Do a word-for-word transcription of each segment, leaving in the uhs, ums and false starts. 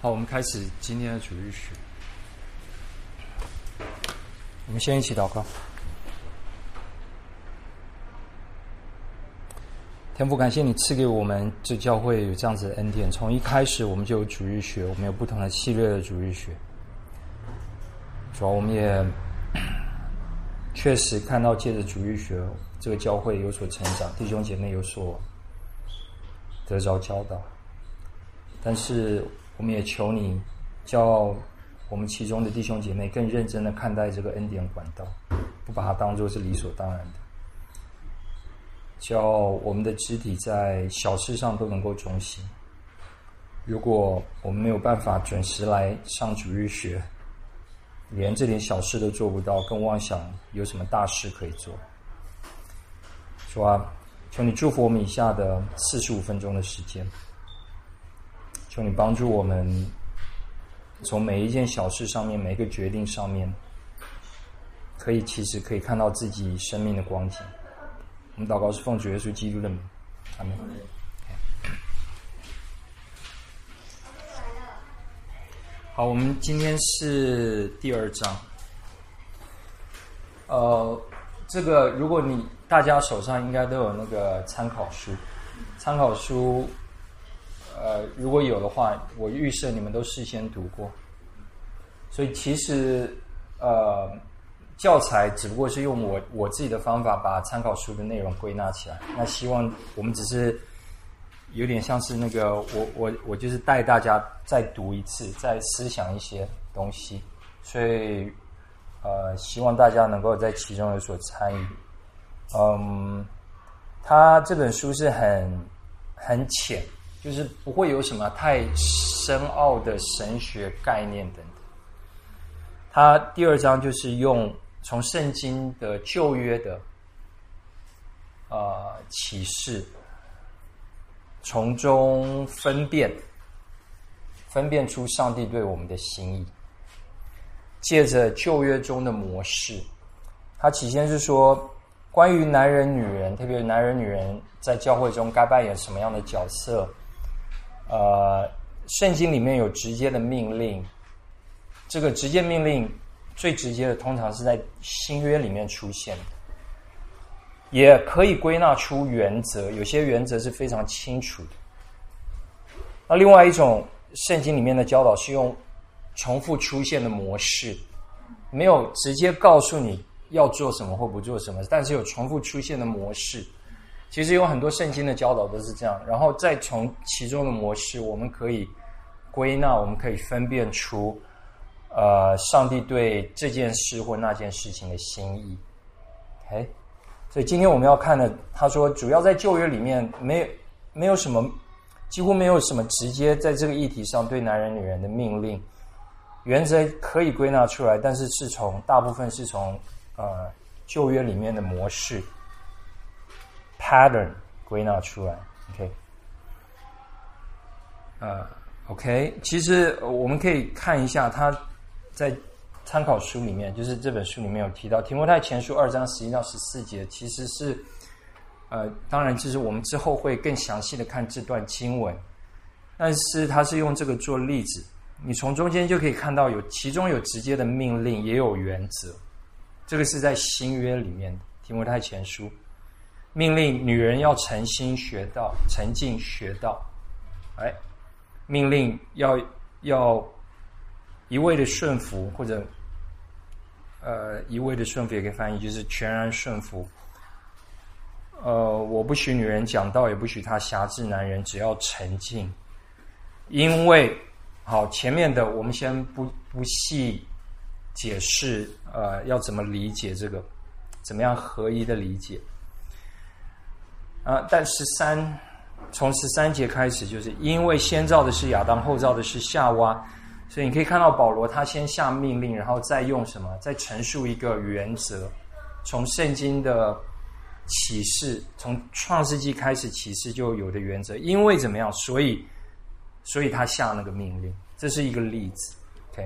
好，我们开始今天的主日学。我们先一起祷告。天父，感谢你赐给我们这教会有这样子的恩典，从一开始我们就有主日学，我们有不同的系列的主日学。主要我们也确实看到借着主日学，这个教会有所成长，弟兄姐妹有所得着教导。但是我们也求你叫我们其中的弟兄姐妹更认真的看待这个恩典管道，不把它当作是理所当然的，叫我们的肢体在小事上都能够忠心。如果我们没有办法准时来上主日学，连这点小事都做不到，更妄想有什么大事可以做。主啊，求你祝福我们以下的四十五分钟的时间，求你帮助我们从每一件小事上面，每一个决定上面，可以其实可以看到自己生命的光景。我们祷告是奉主耶稣基督的名，阿们。好，我们今天是第二章。呃，这个如果你大家手上应该都有那个参考书，参考书，呃，如果有的话，我预设你们都事先读过。所以其实，呃，教材只不过是用我我自己的方法把参考书的内容归纳起来。那希望我们只是有点像是那个我我我就是带大家再读一次，再思想一些东西。所以呃，希望大家能够在其中有所参与。嗯，他这本书是很很浅，就是不会有什么太深奥的神学概念等等。他第二章就是用从圣经的旧约的呃启示，从中分辨分辨出上帝对我们的心意，借着旧约中的模式。他起先是说关于男人女人，特别是男人女人在教会中该扮演什么样的角色，呃，圣经里面有直接的命令，这个直接命令最直接的通常是在新约里面出现的，也可以归纳出原则，有些原则是非常清楚的。那另外一种圣经里面的教导是用重复出现的模式，没有直接告诉你要做什么或不做什么，但是有重复出现的模式。其实有很多圣经的教导都是这样，然后再从其中的模式我们可以归纳，我们可以分辨出呃，上帝对这件事或那件事情的心意。OK， 所以今天我们要看的，他说主要在旧约里面没有没有什么，几乎没有什么直接在这个议题上对男人女人的命令，原则可以归纳出来，但是是从大部分是从呃旧约里面的模式 pattern 归纳出来。OK， 呃 OK， 其实我们可以看一下他在参考书里面，就是这本书里面有提到提摩太前书二章十一到十四节，其实是呃，当然就是我们之后会更详细的看这段经文，但是他是用这个做例子，你从中间就可以看到有其中有直接的命令，也有原则。这个是在新约里面的提摩太前书，命令女人要诚心学道，诚敬学道，哎，命令要要一味的顺服，或者呃一味的顺服也可以翻译就是全然顺服。呃，我不许女人讲道，也不许她辖制男人，只要诚敬。因为好，前面的我们先不不细解释，呃，要怎么理解这个，怎么样合一的理解啊？但十三从十三节开始，就是因为先造的是亚当，后造的是夏娃。所以你可以看到保罗他先下命令，然后再用什么？再陈述一个原则，从圣经的启示，从创世纪开始启示就有的原则。因为怎么样？所以，所以他下那个命令，这是一个例子。OK，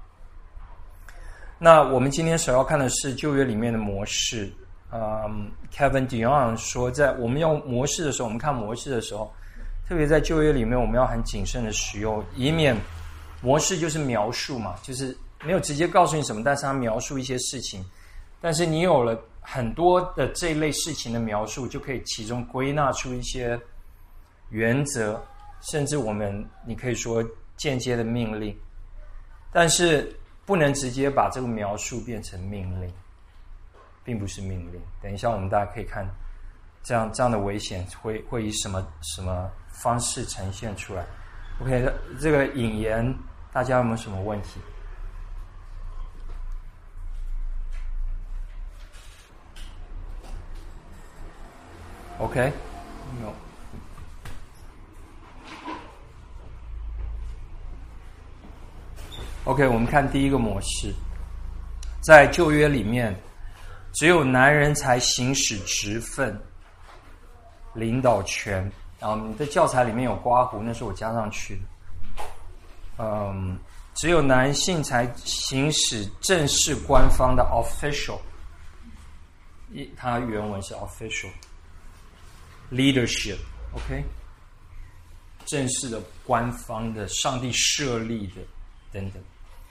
那我们今天首要看的是旧约里面的模式。嗯 ，Kevin Dion 说，在我们用模式的时候，我们看模式的时候，特别在旧约里面，我们要很谨慎的使用，以免模式就是描述嘛，就是没有直接告诉你什么，但是它描述一些事情。但是你有了很多的这一类事情的描述，就可以其中归纳出一些原则，甚至我们你可以说间接的命令，但是不能直接把这个描述变成命令，并不是命令。等一下我们大家可以看这样这样的危险会会以什么什么方式呈现出来。 OK， 这个引言大家有没有什么问题？ OK， no。 OK， 我们看第一个模式，在旧约里面只有男人才行使职分领导权。然后你的教材里面有刮胡，那是我加上去的。嗯，只有男性才行使正式官方的 official， 它原文是 official leadership， OK， 正式的、官方的、上帝设立的等等。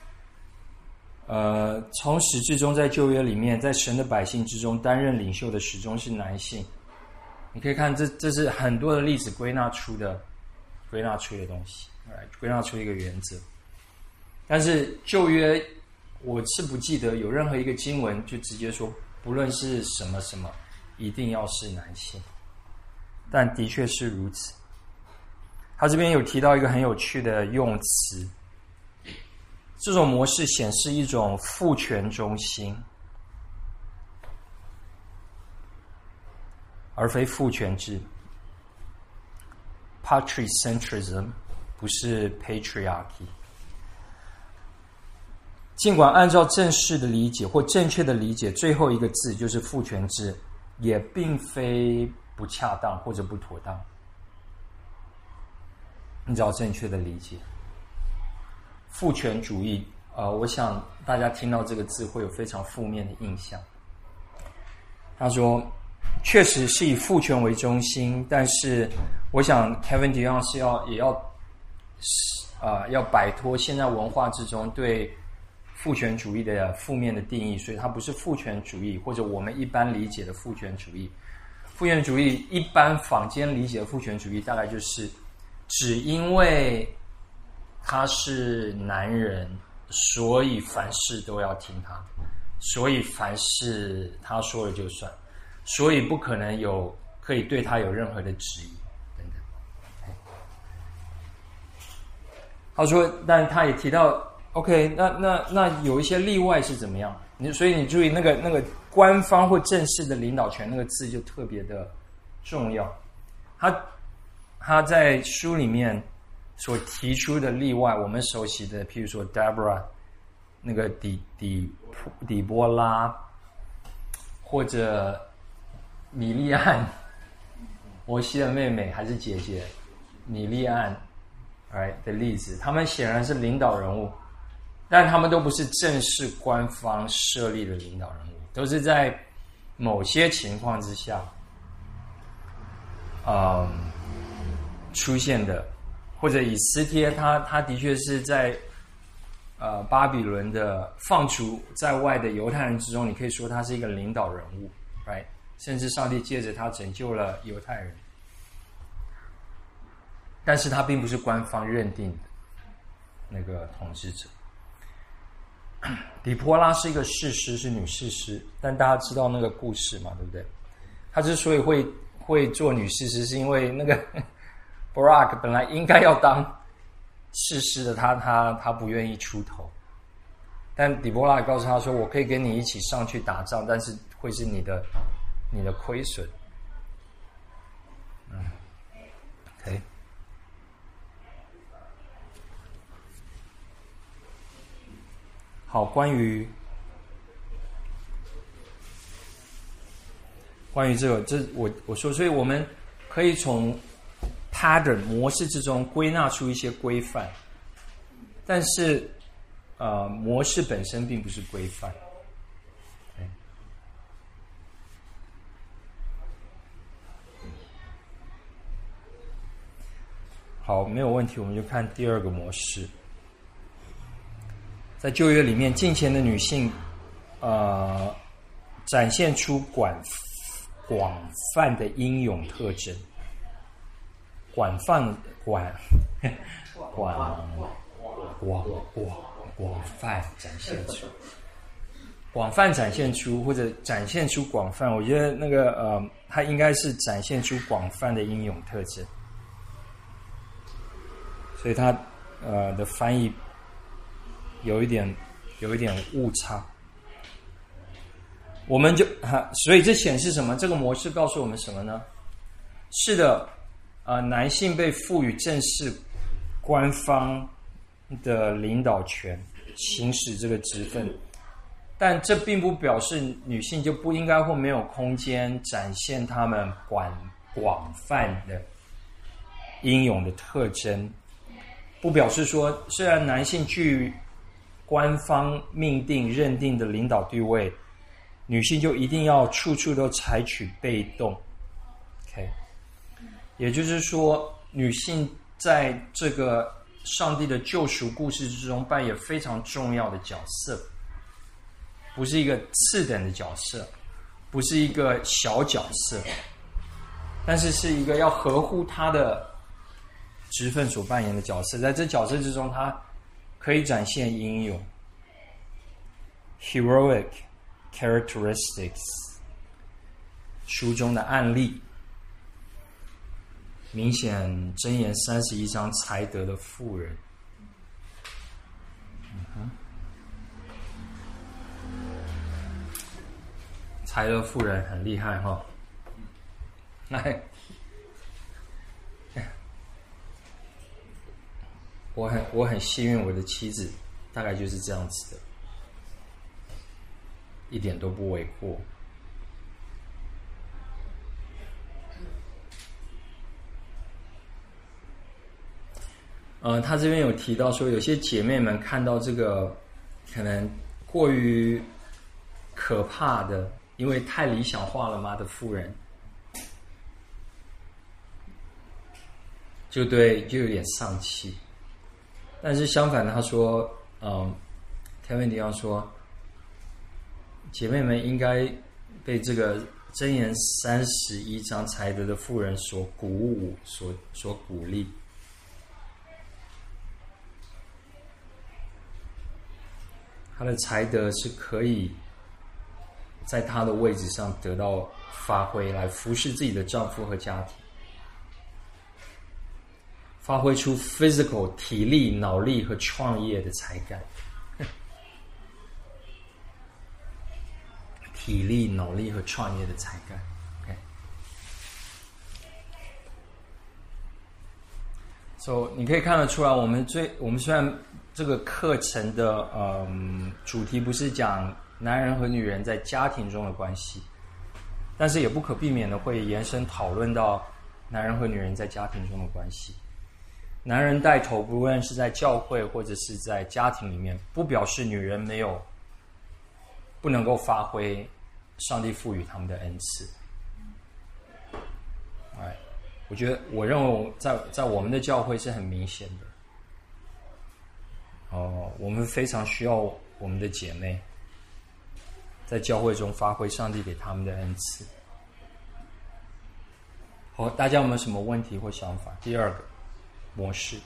呃，从始至终，在旧约里面，在神的百姓之中，担任领袖的始终是男性。你可以看这，这是很多的例子归纳出的，归纳出的东西，归纳出一个原则。但是旧约，我是不记得有任何一个经文就直接说，不论是什么什么，一定要是男性。但的确是如此。他这边有提到一个很有趣的用词，这种模式显示一种父权中心，而非父权制 ，patricentrism 不是 patriarchy。尽管按照正式的理解或正确的理解，最后一个字就是父权制，也并非不恰当或者不妥当。按照正确的理解，父权主义，呃，我想大家听到这个字会有非常负面的印象。他说，确实是以父权为中心，但是我想 Kevin DeYoung 是要也要，呃，要摆脱现在文化之中对父权主义的负面的定义，所以它不是父权主义，或者我们一般理解的父权主义。父权主义一般坊间理解的父权主义，大概就是只因为他是男人，所以凡事都要听他，所以凡事他说了就算，所以不可能有可以对他有任何的质疑等等。他说，但他也提到 ，OK， 那那那有一些例外是怎么样？你所以你注意那个那个官方或正式的领导权那个字就特别的重要。他他在书里面所提出的例外，我们熟悉的，譬如说 Deborah 那个底底底波拉，或者米利暗，摩西的妹妹还是姐姐米利暗 ，right 的例子，他们显然是领导人物，但他们都不是正式官方设立的领导人物，都是在某些情况之下，嗯，出现的。或者以斯帖，他他的确是在呃巴比伦的放逐在外的犹太人之中，你可以说他是一个领导人物 ，right？ 甚至上帝借着他拯救了犹太人，但是他并不是官方认定的那个统治者。底波拉是一个士师，是女士师，但大家知道那个故事嘛，对不对？她之所以会会做女士师，是因为那个Barak 本来应该要当士师的他，他他不愿意出头，但底波拉告诉他说：“我可以跟你一起上去打仗，但是会是你的你的亏损。”嗯 ，OK。好，关于关于这个，这我我说，所以我们可以从pattern 模式之中归纳出一些规范，但是呃，模式本身并不是规范。好，没有问题，我们就看第二个模式。 在旧约里面，敬虔的女性，呃，展现出广广泛的英勇特征，广泛广广广广广泛展现出，广泛展现出或者展现出广泛，我觉得那个呃，它应该是展现出广泛的英勇特征，所以它呃的翻译。有一点，有一点误差。我们就哈，所以这显示什么？这个模式告诉我们什么呢？是的，呃，男性被赋予正式官方的领导权，行使这个职分，但这并不表示女性就不应该或没有空间展现她们广广泛的英勇的特征，不表示说，虽然男性具官方命定认定的领导地位，女性就一定要处处都采取被动。OK， 也就是说，女性在这个上帝的救赎故事之中扮演非常重要的角色，不是一个次等的角色，不是一个小角色，但是是一个要合乎她的职分所扮演的角色。在这角色之中，她可以展现英勇 heroic characteristics。 书中的案例明显箴言三十一章才德的妇人，嗯哼，才德妇人很厉害哈。来，我很我很幸运，我的妻子大概就是这样子的，一点都不为过。呃，他这边有提到说，有些姐妹们看到这个可能过于可怕的，因为太理想化了嘛的妇人，就对，就有点丧气。但是相反的，他说，嗯 ，Kevin 迪奥说，姐妹们应该被这个箴言三十一章才德的妇人所鼓舞，所所鼓励。她的才德是可以在她的位置上得到发挥，来服侍自己的丈夫和家庭。发挥出 physical 体力、脑力和创业的才干，体力、脑力和创业的才干。OK， 所以你可以看得出来，我们最我们虽然这个课程的嗯主题不是讲男人和女人在家庭中的关系，但是也不可避免的会延伸讨论到男人和女人在家庭中的关系。男人带头，不论是在教会或者是在家庭里面，不表示女人没有不能够发挥上帝赋予他们的恩赐。哎，我觉得，我认为在在我们的教会是很明显的。哦，我们非常需要我们的姐妹在教会中发挥上帝给他们的恩赐。好，大家有没有什么问题或想法？第二个模式，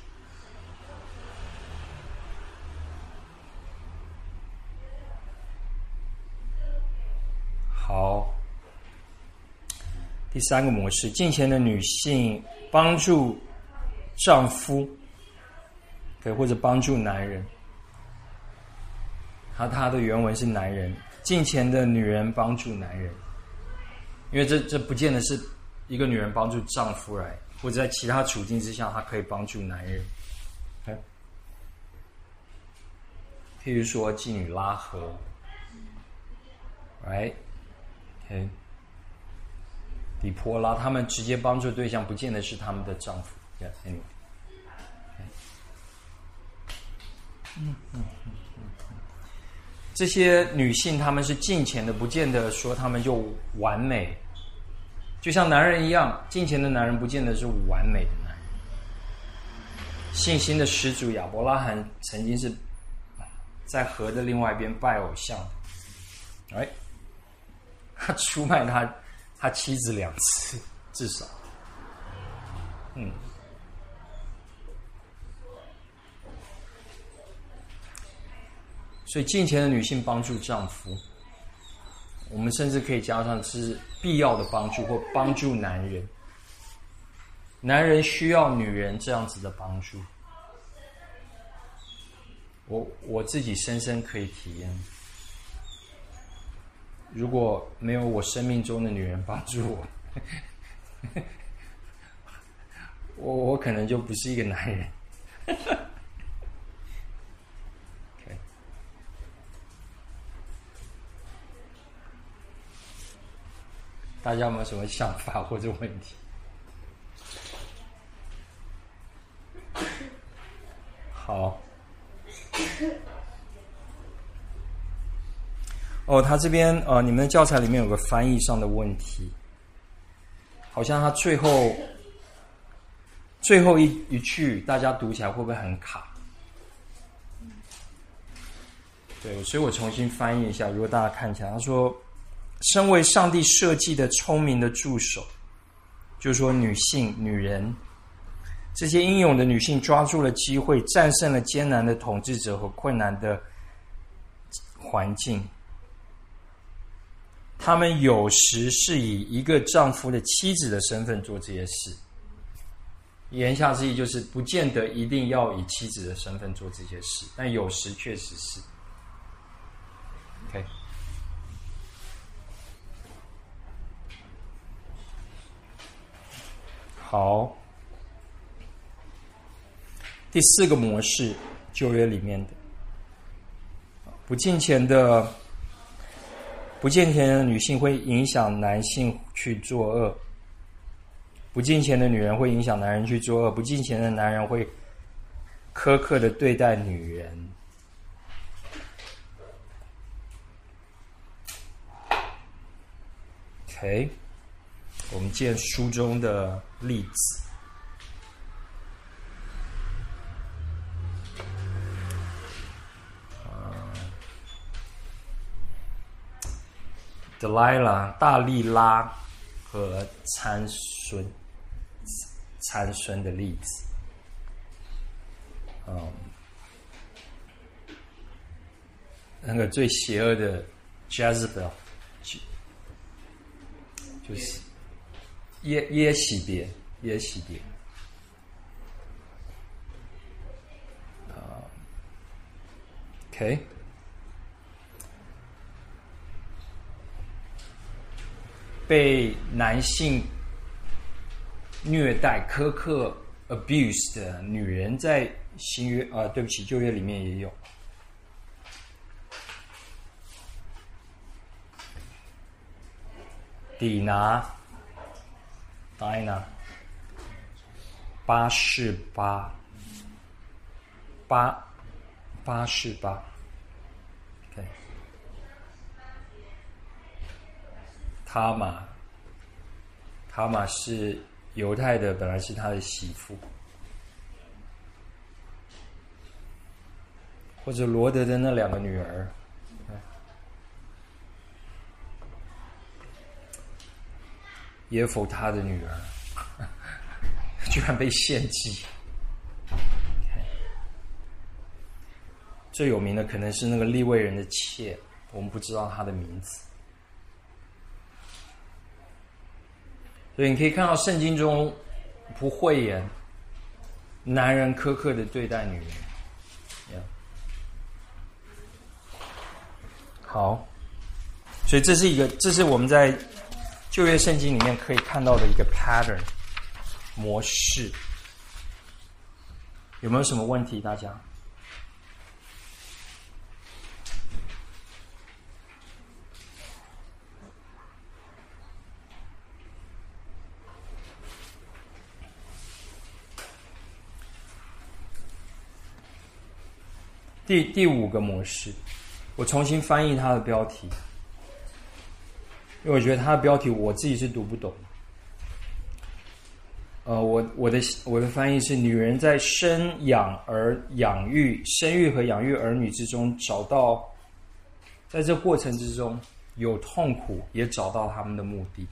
好。第三个模式，敬虔的女性帮助丈夫，对，或者帮助男人。他他的原文是男人，敬虔的女人帮助男人，因为这这不见得是一个女人帮助丈夫来。或者在其他处境之下，他可以帮助男人。Okay? 譬如说妓女拉合 ，right？ Okay? 底波拉，他们直接帮助对象不见得是他们的丈夫。Yeah, anyway. Okay. 嗯嗯嗯嗯这些女性她们是敬虔的，不见得说她们就完美。就像男人一样，敬虔的男人不见得是完美的男人。信心的始祖亚伯拉罕曾经是在河的另外一边拜偶像，哎，他出卖他他妻子两次，至少，嗯。所以敬虔的女性帮助丈夫，我们甚至可以加上是必要的帮助或帮助男人。男人需要女人这样子的帮助，我我自己深深可以体验。如果没有我生命中的女人帮助我，我我可能就不是一个男人。大家有没有什么想法或者问题？好。哦，他这边呃，你们的教材里面有个翻译上的问题，好像他最后最后一一句，大家读起来会不会很卡？对，所以我重新翻译一下，如果大家看起来，他说，身为上帝设计的聪明的助手，就是说女性、女人，这些英勇的女性抓住了机会，战胜了艰难的统治者和困难的环境。她们有时是以一个丈夫的妻子的身份做这些事，言下之意就是不见得一定要以妻子的身份做这些事，但有时确实是。OK。好，第四个模式，旧约里面的不敬虔的不敬虔的女性会影响男性去作恶，不敬虔的女人会影响男人去作恶，不敬虔的男人会苛刻的对待女人。OK， 我们见书中的例子。德莱拉、大利拉和参孙，参孙的例子。嗯，那个最邪恶的 Jezebel， 就是耶耶洗别，耶洗别。啊 ，OK。被男性虐待、苛刻、abuse 的女人，在新约啊、呃，对不起，旧约里面也有。底拿、戴拿、巴士巴、巴巴士巴。OK。他玛，他玛是犹太的，本来是他的媳妇，或者罗德的那两个女儿，耶弗他的女儿，居然被献祭。最有名的可能是那个利未人的妾，我们不知道她的名字。所以你可以看到圣经中不讳言，男人苛刻的对待女人。Yeah. 好，所以这是一个，这是我们在旧约圣经里面可以看到的一个 pattern 模式。有没有什么问题？大家？第第五个模式，我重新翻译它的标题，因为我觉得它的标题我自己是读不懂。 呃，我我的我的翻译是：女人在生养儿养育、生育和养育儿女之中，找到在这过程之中有痛苦，也找到他们的目的。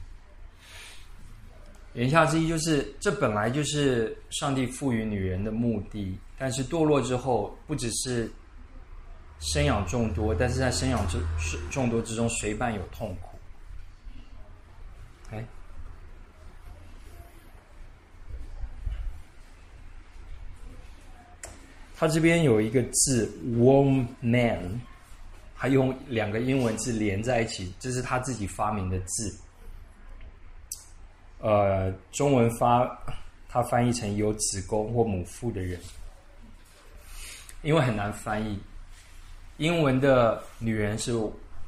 言下之意就是，这本来就是上帝赋予女人的目的，但是堕落之后，不只是生养众多，但是在生养之众多之中，随伴有痛苦。哎，他这边有一个字 woman， 他用两个英文字连在一起，这是他自己发明的字。呃，中文发他翻译成有子宫或母腹的人，因为很难翻译。英文的女人是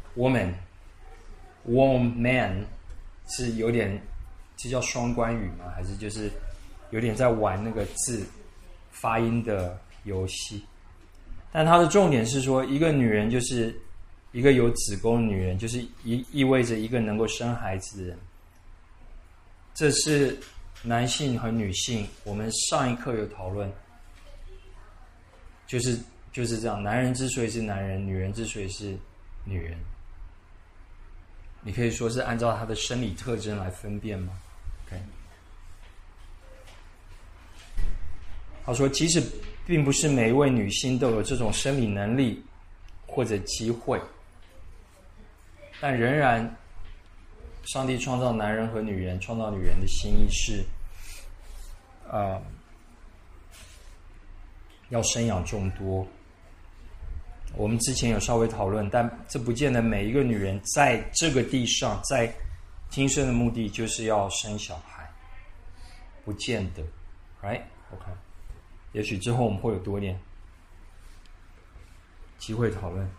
woman，woman 是有点，这叫双关语吗？还是就是有点在玩那个字发音的游戏？但它的重点是说，一个女人就是一个有子宫的女人，就是意意味着一个能够生孩子的人。这是男性和女性，我们上一课有讨论，就是就是这样，男人之所以是男人，女人之所以是女人，你可以说是按照他的生理特征来分辨吗 ？OK， 他说，即使并不是每一位女性都有这种生理能力或者机会，但仍然。上帝创造男人和女人，创造女人的心意是，呃，要生养众多。我们之前有稍微讨论，但这不见得每一个女人在这个地上，在今生的目的就是要生小孩，不见得 ，right？ OK， 也许之后我们会有多点机会讨论。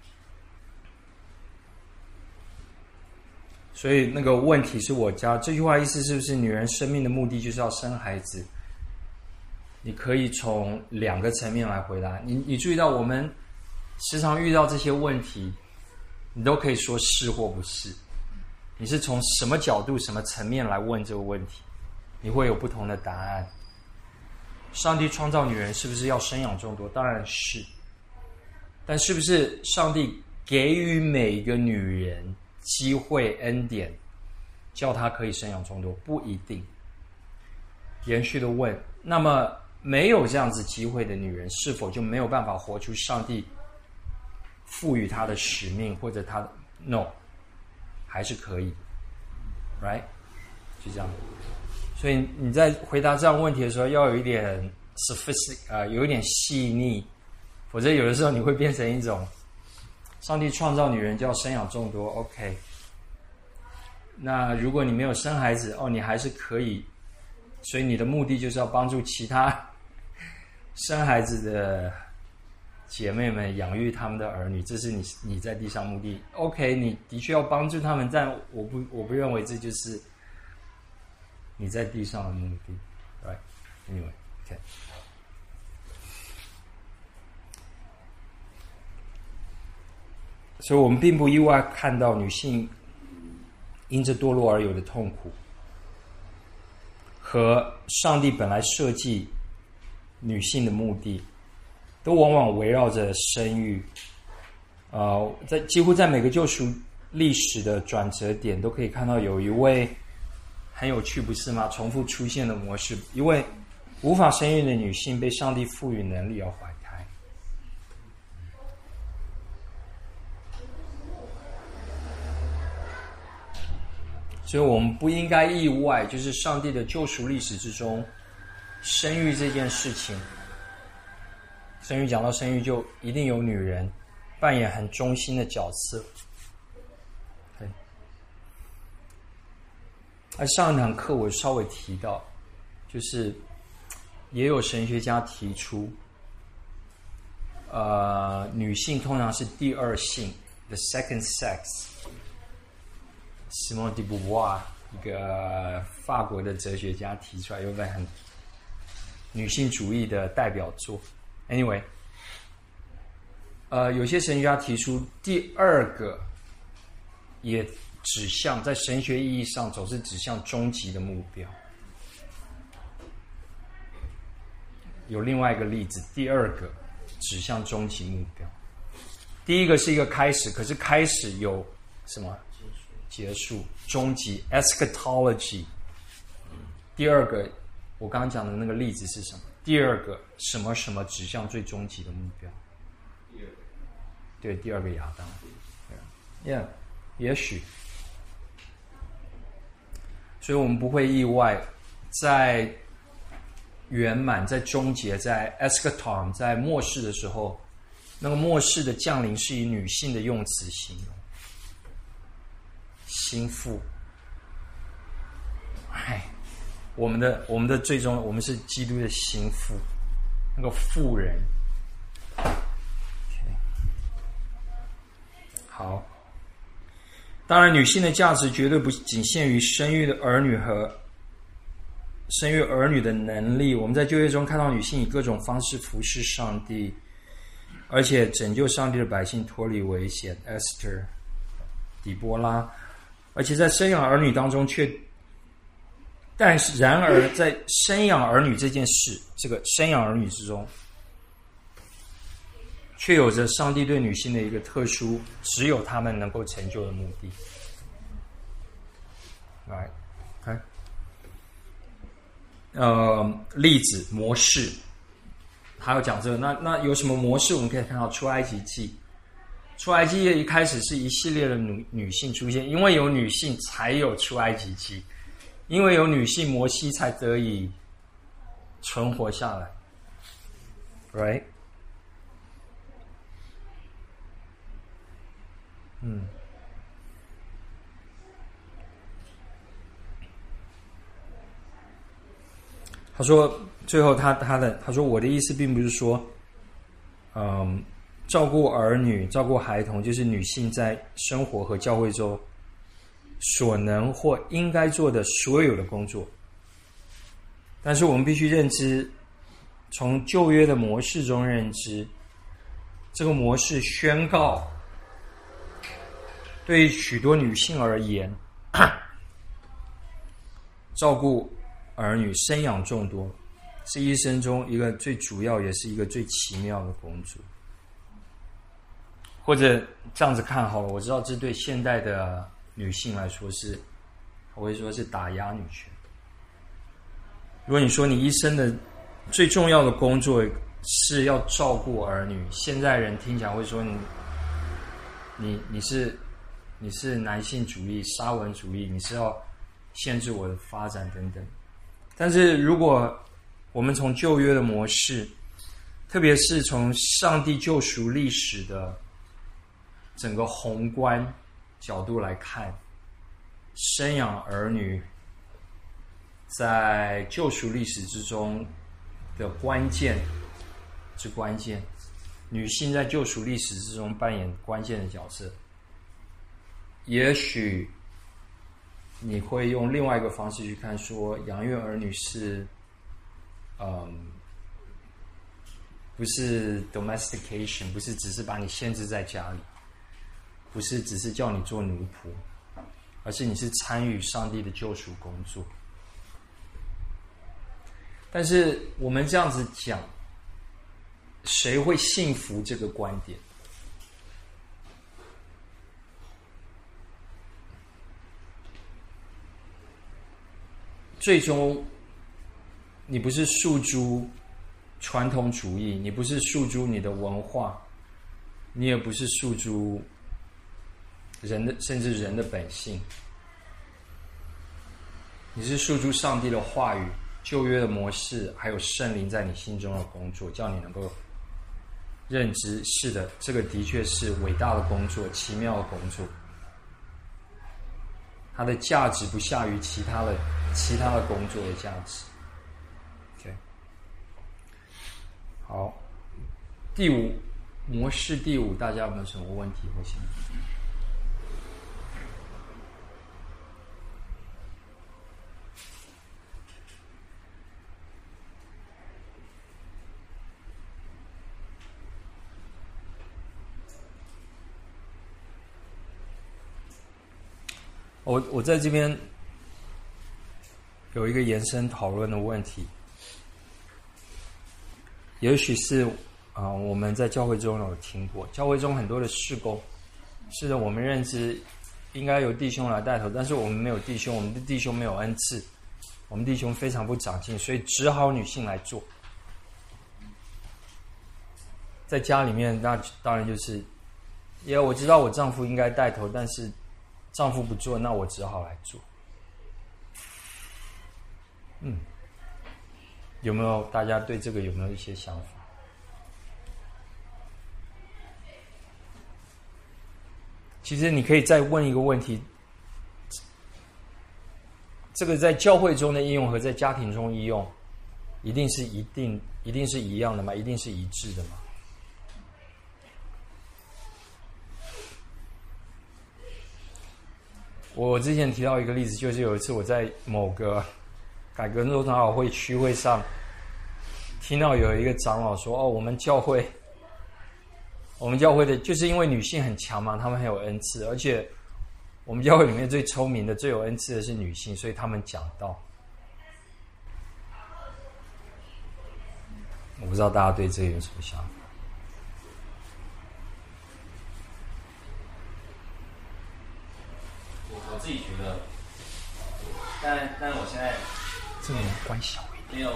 所以那个问题是我加这句话意思是不是女人生命的目的就是要生孩子？你可以从两个层面来回答。你你注意到我们时常遇到这些问题，你都可以说是或不是。你是从什么角度、什么层面来问这个问题，你会有不同的答案。上帝创造女人是不是要生养众多？当然是。但是不是上帝给予每一个女人机会恩典，叫她可以生养众多？不一定。延续的问，那么没有这样子机会的女人，是否就没有办法活出上帝赋予她的使命，或者她的 no， 还是可以 ，right？ 就这样。所以你在回答这样问题的时候，要有一点 sophistic， 呃，有一点细腻，否则有的时候你会变成一种。上帝创造女人就要生养众多 ，OK。那如果你没有生孩子，哦，你还是可以，所以你的目的就是要帮助其他生孩子的姐妹们养育他们的儿女，这是你你在地上目的 ，OK。你的确要帮助他们，但我不我不认为这就是你在地上的目的 ，right？Anyway，OK。所以我们并不意外看到女性因着堕落而有的痛苦，和上帝本来设计女性的目的，都往往围绕着生育。呃，在几乎在每个救赎历史的转折点，都可以看到有一位很有趣，不是吗？重复出现的模式，一位无法生育的女性被上帝赋予能力要怀胎。所以我们不应该意外，就是上帝的救赎历史之中，生育这件事情，生育讲到生育就一定有女人扮演很中心的角色。对，而上一堂课我稍微提到，就是也有神学家提出，呃，女性通常是第二性 ，the second sex。西蒙·迪布瓦，一个法国的哲学家提出来，有本很女性主义的代表作。Anyway， 呃，有些神学家提出第二个，也指向在神学意义上总是指向终极的目标。 有另外一个例子，第二个指向终极目标。第一个是一个开始，可是开始有什么结束？终极 eschatology。第二个，我刚刚讲的那个例子是什么？第二个什么什么指向最终极的目标？对，第二个亚当。Yeah， 也许。所以我们不会意外，在圆满、在终结、在 eschaton、在末世的时候，那个末世的降临是以女性的用词形容，心腹。哎，我们的我们的最终，我们是基督的心腹，那个妇人。Okay. 好。当然，女性的价值绝对不仅限于生育的儿女和生育儿女的能力。我们在旧约中看到女性以各种方式服侍上帝，而且拯救上帝的百姓脱离危险。Esther、底波拉，而且在生养儿女当中却，但是然而在生养儿女这件事，这个生养儿女之中，却有着上帝对女性的一个特殊，只有他们能够成就的目的。来，看，呃，例子模式，还要讲这个。那那有什么模式？我们可以看到出埃及记，出埃及记一开始是一系列的女女性出现，因为有女性才有出埃及记，因为有女性，摩西才得以存活下来 ，right？嗯，他说最后他他的他说我的意思并不是说，嗯，照顾儿女、照顾孩童，就是女性在生活和教会中所能或应该做的所有的工作。但是我们必须认知，从旧约的模式中认知，这个模式宣告。对许多女性而言，照顾儿女、生养众多，是一生中一个最主要，也是一个最奇妙的工作。或者这样子看好了，我知道这对现代的女性来说是，我会说是打压女权。如果你说你一生的最重要的工作是要照顾儿女，现在人听起来会说你，你你是。你是男性主义、沙文主义，你是要限制我的发展等等。但是如果我们从旧约的模式，特别是从上帝救赎历史的整个宏观角度来看，生养儿女在救赎历史之中的关键之关键，女性在救赎历史之中扮演关键的角色。也许你会用另外一个方式去看，说养育儿女是，嗯，不是 domestication， 不是只是把你限制在家里，不是只是叫你做奴仆，而是你是参与上帝的救赎工作。但是我们这样子讲，谁会信服这个观点？最终，你不是诉诸传统主义，你不是诉诸你的文化，你也不是诉诸人的，甚至人的本性，你是诉诸上帝的话语、旧约的模式，还有圣灵在你心中的工作，叫你能够认知，是的，这个的确是伟大的工作，奇妙的工作。它的价值不下于其他的其他的工作的价值。OK， 好，第五模式，第五，大家有没有什么问题或想法？我我在这边有一个延伸讨论的问题， 也许是啊、呃，我们在教会中有听过，教会中很多的事工，是的，我们认知应该由弟兄来带头，但是我们没有弟兄，我们的弟兄没有恩赐，我们弟兄非常不长进，所以只好女性来做。在家里面，那当然就是，也我知道我丈夫应该带头，但是丈夫不做，那我只好来做。嗯，有没有大家对这个有没有一些想法？其实你可以再问一个问题：这个在教会中的应用和在家庭中应用，一定是一定一定是一样的吗？一定是一致的吗？我之前提到一个例子，就是有一次我在某个改革诺长老会区会上，听到有一个长老说：“哦，我们教会，我们教会的就是因为女性很强嘛，她们很有恩赐，而且我们教会里面最聪明的、最有恩赐的是女性，所以他们讲道。”我不知道大家对这个有什么想法？ 我自己觉得，但但我现在这个关小一点， 没有，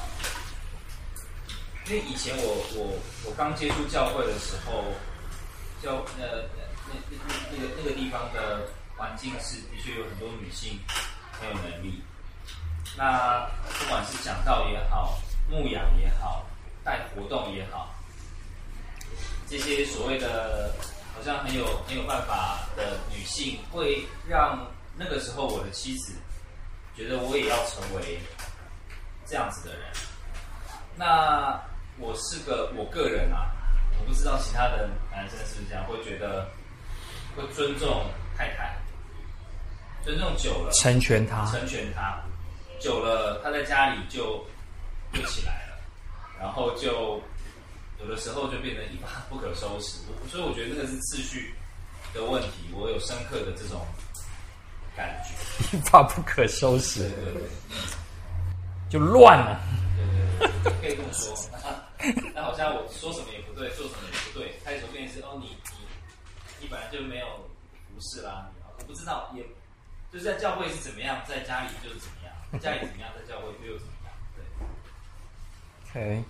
因为以前我我我刚接触教会的时候，教呃那那那个那个地方的环境是的确有很多女性很有能力。那不管是讲道也好，牧养也好，带活动也好，这些所谓的好像很有很有办法的女性，会让那个时候我的妻子觉得我也要成为这样子的人。那我是个我个人啊，我不知道其他的男生是不是这样，会觉得会尊重太太，尊重久了， 成全他， 成全他，久了他在家里就就起来了，然后就有的时候就变得一发不可收拾。所以我觉得那个是秩序的问题，我有深刻的这种感觉， 一发不可收拾， 对对对， 就乱了。 对对对，可以这么说。那好像我说什么也不对，做什么也不对，开始变成是哦，你你你本来就没有服侍啦，我不知道，也就是在教会是怎么样，在家里就是怎么样，家里怎么样，在教会又怎么样，对。 OK，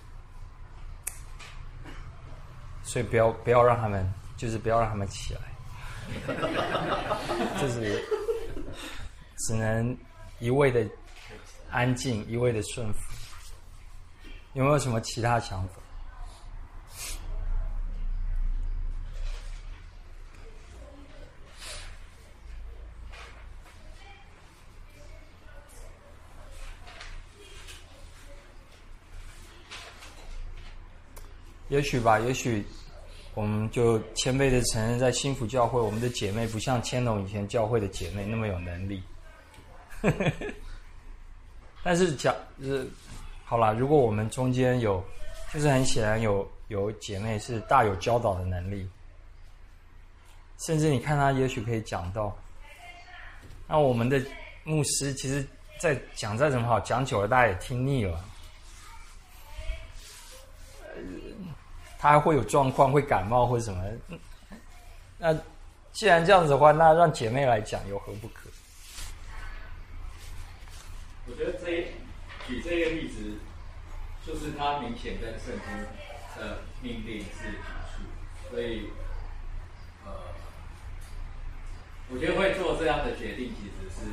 所以不要不要让他们，就是不要让他们起来，就是只能一味的安静，一味的顺服。有没有什么其他想法？也许吧，也许我们就谦卑的承认，在新福教会，我们的姐妹不像千龙以前教会的姐妹那么有能力。但是讲是好啦，如果我们中间有，就是很显然有有姐妹是大有教导的能力，甚至你看她也许可以讲到，那我们的牧师其实在讲再怎么好，讲久了大家也听腻了。他还会有状况，会感冒或者什么。那既然这样子的话，那让姐妹来讲有何不可？ 我觉得这一举这个例子，就是它明显跟圣经的命令是抵触，所以呃，我觉得会做这样的决定，其实是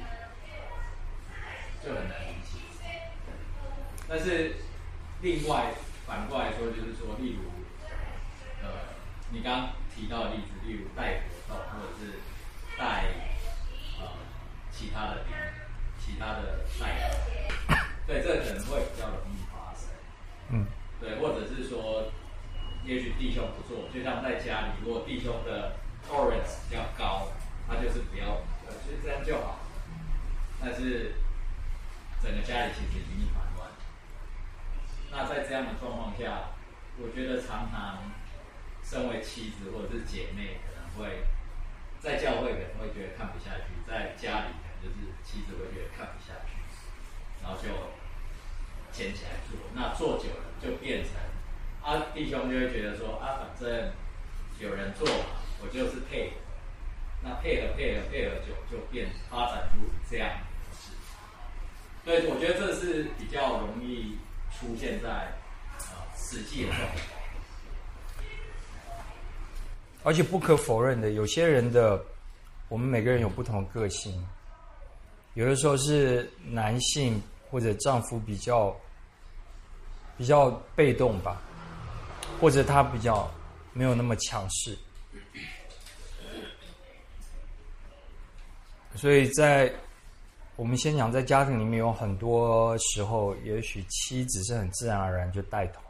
就很难理解。但是另外反过来说，就是说，例如呃，你刚刚提到的例子，例如带活动或者是带呃其他的领其他的带领，对，这可能会比较容易发生。 嗯， 对，或者是说，也许弟兄不做，就像在家里，如果弟兄的 tolerance 比较高，他就是不要，呃，就这样就好。但是整个家里其实已经一团乱。那在这样的状况下，我觉得常常身为妻子或者是姐妹，可能会在教会可能会觉得看不下去，在家里可能就是妻子会觉得看不下去，然后就捡起来做，那做久了就变成啊，弟兄就会觉得说啊，反正有人做嘛，我就是配合，那配合配合配合久就变发展出这样的模式。对，我觉得这是比较容易出现在啊、呃、实际的状况。 而且不可否认的，有些人的，我们每个人有不同的个性，有的时候是男性或者丈夫比较比较被动吧，或者他比较没有那么强势，所以在我们先讲，在家庭里面有很多时候，也许妻子是很自然而然就带头。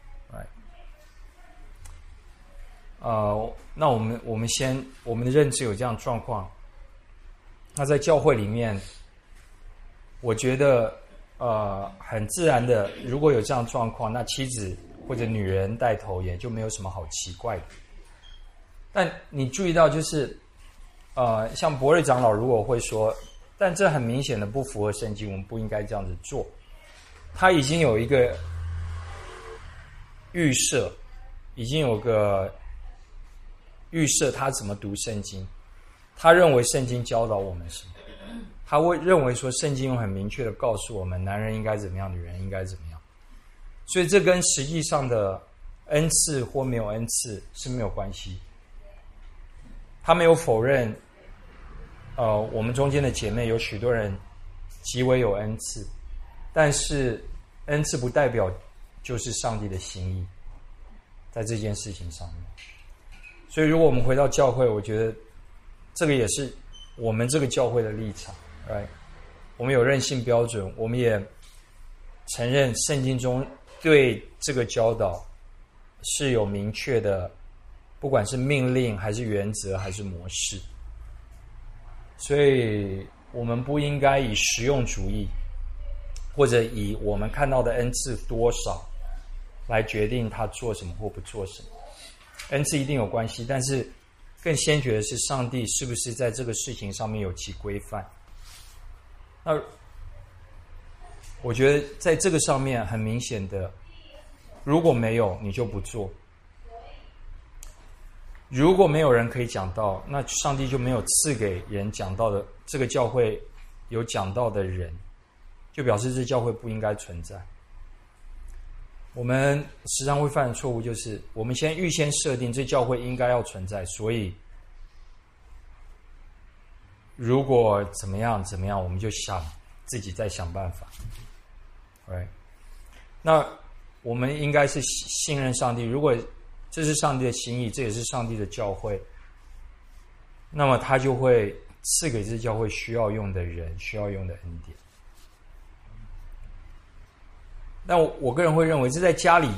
呃，那我们我们先我们的认知有这样的状况。那在教会里面，我觉得呃很自然的，如果有这样的状况，那妻子或者女人带头也就没有什么好奇怪的。但你注意到，就是呃，像博瑞长老如果会说，但这很明显的不符合圣经，我们不应该这样子做。他已经有一个预设，已经有个。预设他怎么读圣经，他认为圣经教导我们什么，他会认为说圣经有很明确的告诉我们男人应该怎么样，女人应该怎么样，所以这跟实际上的恩赐或没有恩赐是没有关系。他没有否认呃，我们中间的姐妹有许多人极为有恩赐，但是恩赐不代表就是上帝的心意在这件事情上面。所以如果我们回到教会，我觉得这个也是我们这个教会的立场 right？ 我们有任性标准，我们也承认圣经中对这个教导是有明确的，不管是命令还是原则还是模式，所以我们不应该以实用主义或者以我们看到的恩赐多少来决定他做什么或不做什么。恩赐一定有关系，但是更先决的是上帝是不是在这个事情上面有其规范。那我觉得在这个上面很明显的，如果没有你就不做，如果没有人可以讲道，那上帝就没有赐给人讲道的，这个教会有讲道的人，就表示这教会不应该存在。我们时常会犯的错误就是，我们先预先设定这教会应该要存在，所以如果怎么样怎么样，我们就想自己再想办法。right？ 那我们应该是信任上帝，如果这是上帝的心意，这也是上帝的教会，那么他就会赐给这教会需要用的人，需要用的恩典。但我我个人会认为，这在家里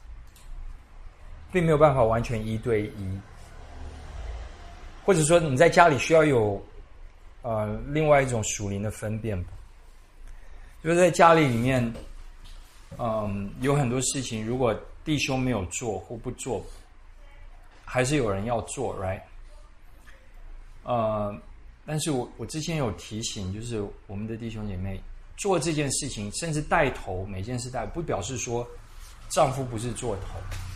并没有办法完全一对一，或者说你在家里需要有呃另外一种属灵的分辨吧。就是在家里里面，嗯，有很多事情，如果弟兄没有做或不做，还是有人要做 ，right？ 呃，但是我我之前有提醒，就是我们的弟兄姐妹。做这件事情，甚至带头，每件事带头，不表示说丈夫不是做头。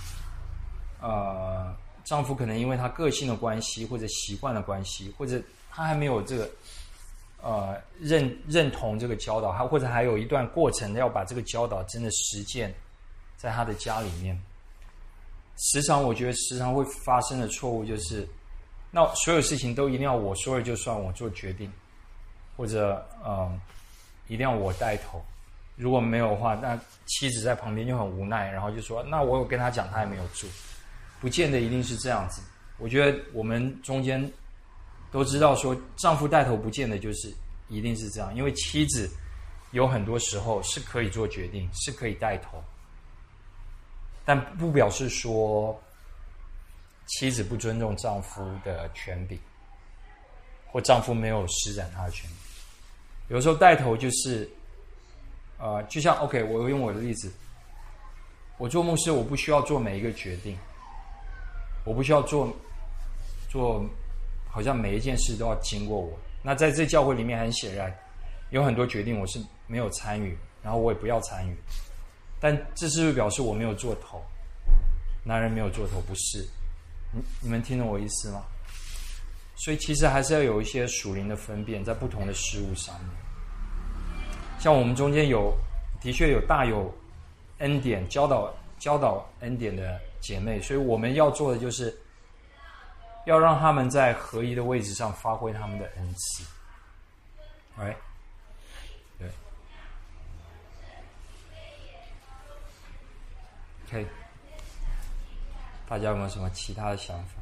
呃，丈夫可能因为他个性的关系，或者习惯的关系，或者他还没有这个呃认认同这个教导，他或者还有一段过程要把这个教导真的实践在他的家里面。时常我觉得时常会发生的错误就是，那所有事情都一定要我说了就算，我做决定，或者嗯。呃一定要我带头，如果没有的话，那妻子在旁边就很无奈，然后就说：“那我有跟他讲，他也没有做。”不见得一定是这样子。我觉得我们中间都知道说，丈夫带头不见得就是一定是这样，因为妻子有很多时候是可以做决定，是可以带头，但不表示说妻子不尊重丈夫的权柄，或丈夫没有施展他的权柄。有时候带头就是，呃，就像 OK， 我用我的例子，我做牧师，我不需要做每一个决定，我不需要做做，好像每一件事都要经过我。那在这教会里面，很显然有很多决定我是没有参与， 然后我也不要参与。但这是不是表示我没有做头？男人没有做头，不是。你你们听懂我意思吗？所以其实还是要有一些属灵的分辨，在不同的事物上面。像我们中间有，的确有大有恩典教导教导恩典的姐妹，所以我们要做的就是要让他们在合一的位置上发挥他们的恩赐。right？ 对。OK， 大家有没有什么其他的想法？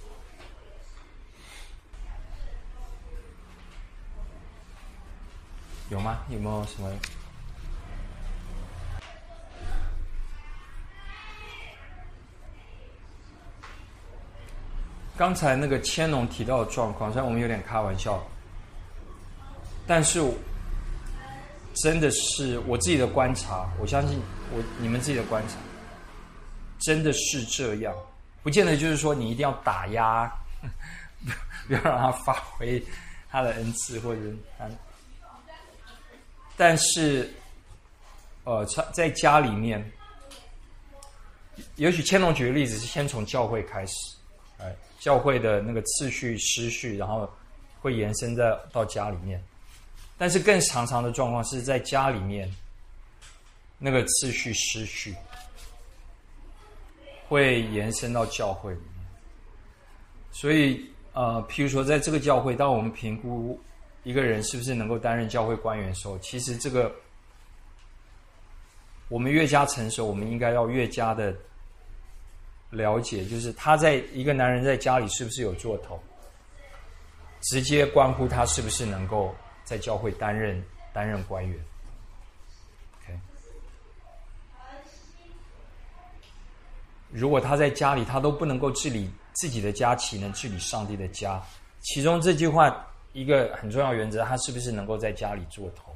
有吗？有没有什么？刚才那个千龙提到的状况，虽然我们有点开玩笑，但是真的是我自己的观察，我相信我你们自己的观察，真的是这样。不见得就是说你一定要打压，不要让他发挥他的恩赐，或者他。但是，呃，在家里面，也许千龙举的例子是先从教会开始，哎，教会的那个次序失序，然后会延伸在到家里面。但是更常常的状况是在家里面，那个次序失序，会延伸到教会里面。所以，呃，譬如说，在这个教会，当我们评估一个人是不是能够担任教会官员的时候，其实这个我们越加成熟，我们应该要越加的了解，就是他在一个男人在家里是不是有做头，直接关乎他是不是能够在教会担任担任官员。OK， 如果他在家里他都不能够治理自己的家，岂能治理上帝的家？其中这句话一个很重要原则，他是不是能够在家里做头？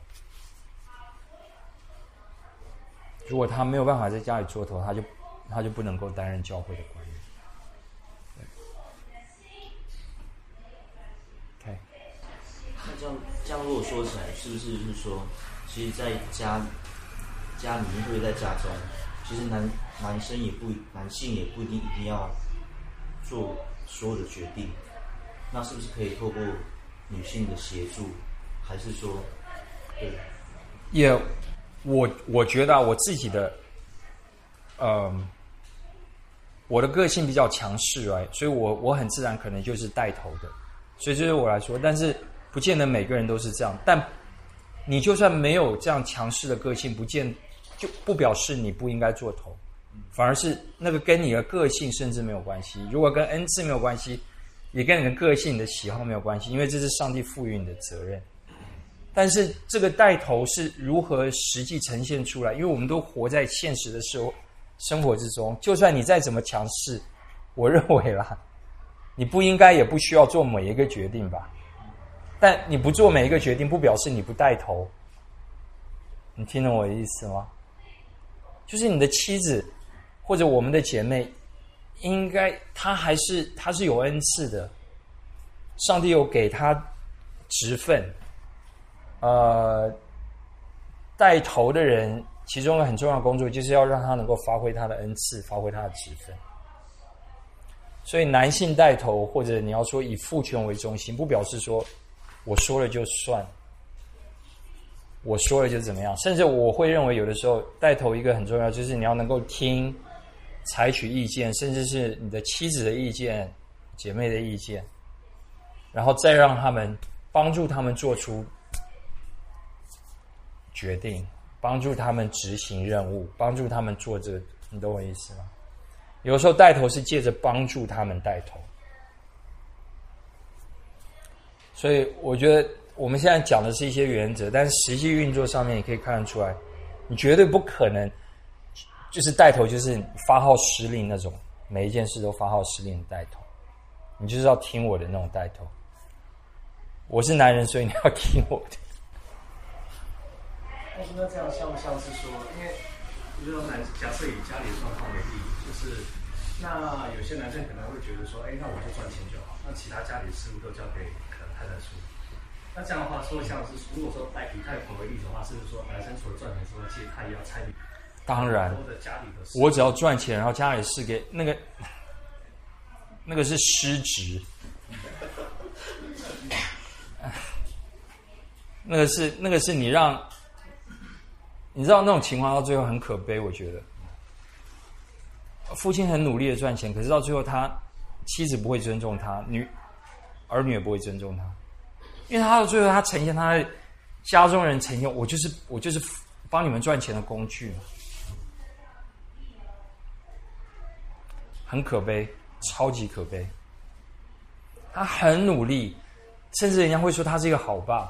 如果他没有办法在家里做头，他就他就不能够担任教会的官员。OK， 那这样这样如果说起来，是不是就是说，其实在家家里面或者在家中，其实男男生也不男性也不一定一定要做所有的决定，那是不是可以透过女性的协助，还是说，对？ 也，我我觉得啊，我自己的，嗯，我的个性比较强势啊，所以我我很自然可能就是带头的，所以这对我来说，但是不见得每个人都是这样。但你就算没有这样强势的个性，不见就不表示你不应该做头，反而是那个跟你的个性甚至没有关系。如果跟恩赐没有关系，也跟你的个性、你的喜好没有关系，因为这是上帝赋予你的责任。但是这个带头是如何实际呈现出来？因为我们都活在现实的生活生活之中，就算你再怎么强势，我认为啦，你不应该也不需要做每一个决定吧。但你不做每一个决定，不表示你不带头。你听懂我的意思吗？就是你的妻子或者我们的姐妹，应该她还是她是有恩赐的，上帝有给她职分。呃，带头的人，其中一个很重要的工作，就是要让他能够发挥他的恩赐，发挥他的职分。所以，男性带头，或者你要说以父权为中心，不表示说我说了就算，我说了就怎么样。甚至我会认为，有的时候带头一个很重要，就是你要能够听、采取意见，甚至是你的妻子的意见、姐妹的意见，然后再让他们帮助他们做出决定，帮助他们执行任务，帮助他们做这个，你懂我意思吗？有的时候带头是借着帮助他们带头，所以我觉得我们现在讲的是一些原则，但是实际运作上面，你可以看得出来，你绝对不可能就是带头就是发号施令那种，每一件事都发号施令的带头，你就是要听我的那种带头。我是男人，所以你要听我的。 但是那这样像不像是说，因为比如说男，假设以家里的状况为例，就是那有些男生可能会觉得说，哎，那我就赚钱就好，那其他家里事务都交给可能太太处理。 那这样的话，说像是如果说带以太婆为例子的话，是不是说男生除了赚钱之外，其实他也要参与？ 当然， 的家里的事我只要赚钱，然后家里事给那个那个是失职，那个是那个是你让，你知道那种情况到最后很可悲，我觉得。父亲很努力的赚钱，可是到最后他妻子不会尊重他，女儿女也不会尊重他，因为他到最后他呈现他的家中人呈现，我就是我就是帮你们赚钱的工具嘛，很可悲，超级可悲。他很努力，甚至人家会说他是一个好爸爸，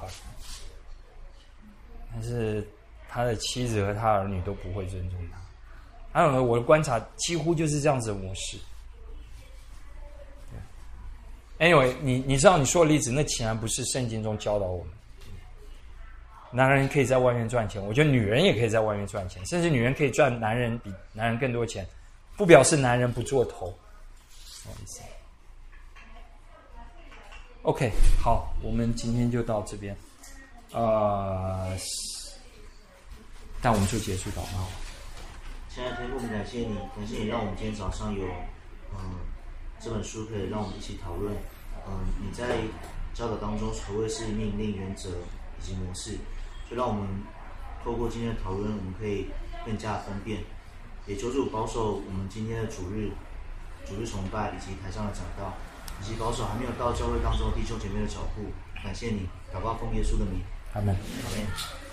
但是他的妻子和他儿女都不会尊重他。还有呢，我的观察几乎就是这样子的模式。Anyway， 你你知道你说的例子，那显然不是圣经中教导我们。男人可以在外面赚钱，我觉得女人也可以在外面赚钱，甚至女人可以赚男人比男人更多钱，不表示男人不做头。不好意思。OK， 好，我们今天就到这边。呃，但我们就结束祷告。 亲爱的天父，我们感谢你，感谢你让我们今天早上有嗯这本书可以让我们一起讨论。嗯，你在教导当中何谓是命令、原则以及模式，就让我们透过今天的讨论，我们可以更加分辨。也求主保守我们今天的主日、主日崇拜以及台上的讲道，以及保守还没有到教会当中的弟兄姐妹的脚步。感谢你，祷告奉耶稣的名， 阿门。 阿门。